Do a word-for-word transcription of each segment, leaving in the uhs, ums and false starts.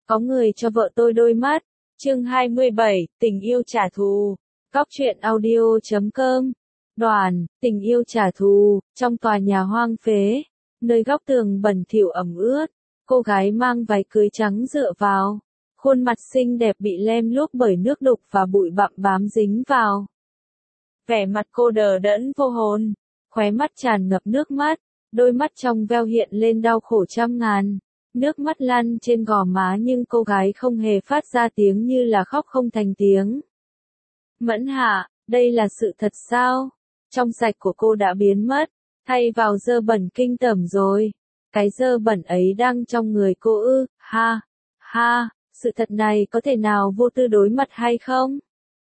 Có người cho vợ tôi đôi mắt. Chương hai mươi bảy, tình yêu trả thù. Cóc truyện audio chấm com. Đoàn, tình yêu trả thù, trong tòa nhà hoang phế, nơi góc tường bẩn thỉu ẩm ướt, cô gái mang váy cưới trắng dựa vào, khuôn mặt xinh đẹp bị lem luốc bởi nước đục và bụi bặm bám dính vào. Vẻ mặt cô đờ đẫn vô hồn, khóe mắt tràn ngập nước mắt, đôi mắt trong veo hiện lên đau khổ trăm ngàn. Nước mắt lăn trên gò má nhưng cô gái không hề phát ra tiếng như là khóc không thành tiếng. Mẫn Hạ, đây là sự thật sao? Trong sạch của cô đã biến mất, thay vào dơ bẩn kinh tởm rồi. Cái dơ bẩn ấy đang trong người cô ư, ha, ha, sự thật này có thể nào vô tư đối mặt hay không?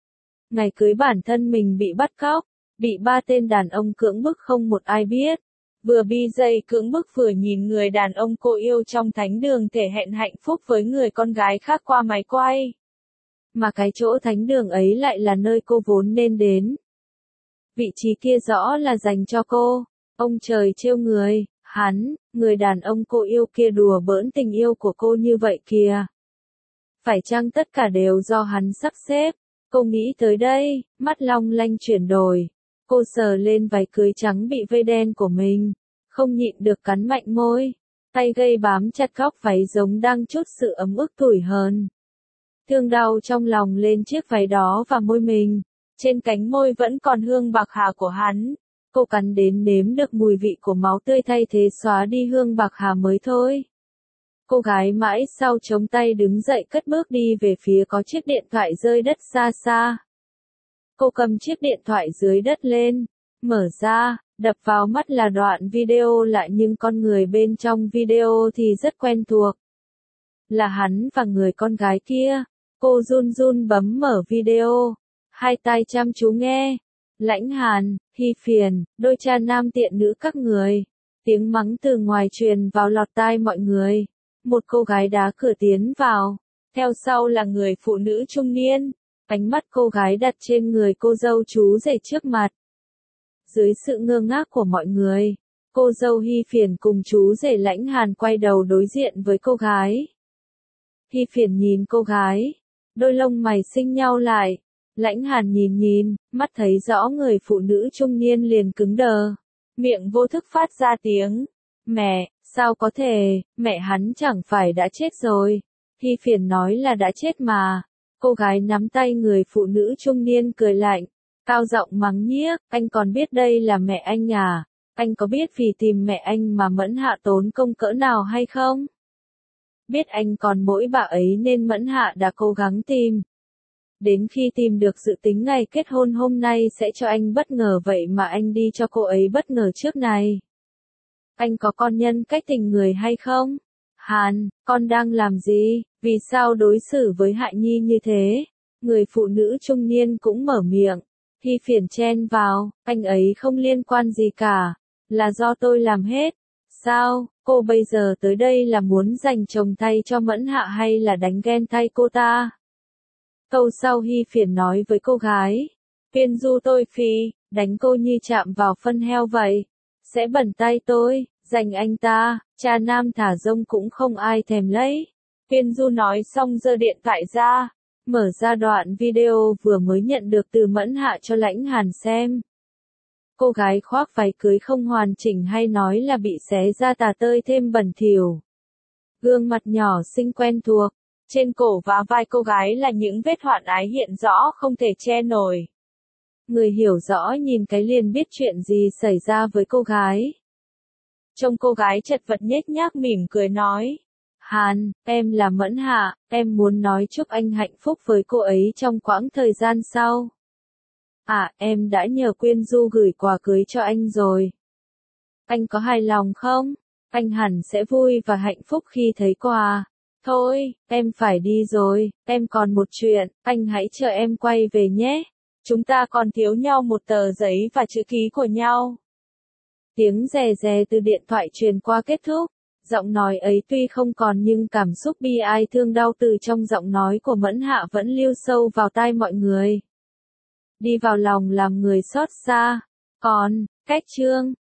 Ngày cưới bản thân mình bị bắt cóc, bị ba tên đàn ông cưỡng bức không một ai biết. Vừa bi dây cưỡng bức vừa nhìn người đàn ông cô yêu trong thánh đường thể hẹn hạnh phúc với người con gái khác qua máy quay. Mà cái chỗ thánh đường ấy lại là nơi cô vốn nên đến. Vị trí kia rõ là dành cho cô. Ông trời trêu người, hắn, người đàn ông cô yêu kia đùa bỡn tình yêu của cô như vậy kìa. Phải chăng tất cả đều do hắn sắp xếp? Cô nghĩ tới đây, mắt long lanh chuyển đổi. Cô sờ lên váy cưới trắng bị vây đen của mình, không nhịn được cắn mạnh môi, tay gây bám chặt góc váy giống đang chút sự ấm ức tủi hờn. Thương đau trong lòng lên chiếc váy đó và môi mình, trên cánh môi vẫn còn hương bạc hà của hắn. Cô cắn đến nếm được mùi vị của máu tươi thay thế xóa đi hương bạc hà mới thôi. Cô gái mãi sau chống tay đứng dậy cất bước đi về phía có chiếc điện thoại rơi đất xa xa. Cô cầm chiếc điện thoại dưới đất lên, mở ra, đập vào mắt là đoạn video lại nhưng con người bên trong video thì rất quen thuộc. Là hắn và người con gái kia. Cô run run bấm mở video, hai tai chăm chú nghe. Lãnh Hàn, Hy Phiền, đôi cha nam tiện nữ các người. Tiếng mắng từ ngoài truyền vào lọt tai mọi người. Một cô gái đá cửa tiến vào, theo sau là người phụ nữ trung niên. Ánh mắt cô gái đặt trên người cô dâu chú rể trước mặt. Dưới sự ngơ ngác của mọi người, cô dâu Hy Phiền cùng chú rể Lãnh Hàn quay đầu đối diện với cô gái. Hy Phiền nhìn cô gái, đôi lông mày xinh nhau lại. Lãnh Hàn nhìn nhìn, mắt thấy rõ người phụ nữ trung niên liền cứng đờ. Miệng vô thức phát ra tiếng. Mẹ, sao có thể, mẹ hắn chẳng phải đã chết rồi. Hy Phiền nói là đã chết mà. Cô gái nắm tay người phụ nữ trung niên cười lạnh, cao giọng mắng nhiếc, anh còn biết đây là mẹ anh à? Anh có biết vì tìm mẹ anh mà Mẫn Hạ tốn công cỡ nào hay không? Biết anh còn mỗi bà ấy nên Mẫn Hạ đã cố gắng tìm. Đến khi tìm được dự tính ngày kết hôn hôm nay sẽ cho anh bất ngờ vậy mà anh đi cho cô ấy bất ngờ trước này. Anh có con nhân cách tình người hay không? Hàn, con đang làm gì? Vì sao đối xử với Hạ Nhi như thế? Người phụ nữ trung niên cũng mở miệng. Hy Phiền chen vào, anh ấy không liên quan gì cả. Là do tôi làm hết. Sao, cô bây giờ tới đây là muốn giành chồng thay cho Mẫn Hạ hay là đánh ghen thay cô ta? Câu sau Hy Phiền nói với cô gái. Phiền du tôi phi, đánh cô như chạm vào phân heo vậy. Sẽ bẩn tay tôi, giành anh ta, cha nam thả rông cũng không ai thèm lấy. Phiên Du nói xong giơ điện thoại ra, mở ra đoạn video vừa mới nhận được từ Mẫn Hạ cho Lãnh Hàn xem. Cô gái khoác váy cưới không hoàn chỉnh hay nói là bị xé ra tà tơi thêm bẩn thỉu. Gương mặt nhỏ xinh quen thuộc, trên cổ và vai cô gái là những vết hoạn ái hiện rõ không thể che nổi. Người hiểu rõ nhìn cái liền biết chuyện gì xảy ra với cô gái. Trông cô gái chật vật nhếch nhác mỉm cười nói. Hàn, em là Mẫn Hạ, em muốn nói chúc anh hạnh phúc với cô ấy trong quãng thời gian sau. À, em đã nhờ Quyên Du gửi quà cưới cho anh rồi. Anh có hài lòng không? Anh hẳn sẽ vui và hạnh phúc khi thấy quà. Thôi, em phải đi rồi, em còn một chuyện, anh hãy chờ em quay về nhé. Chúng ta còn thiếu nhau một tờ giấy và chữ ký của nhau. Tiếng rè rè từ điện thoại truyền qua kết thúc. Giọng nói ấy tuy không còn nhưng cảm xúc bi ai thương đau từ trong giọng nói của Mẫn Hạ vẫn lưu sâu vào tai mọi người. Đi vào lòng làm người xót xa. Còn, cách chương.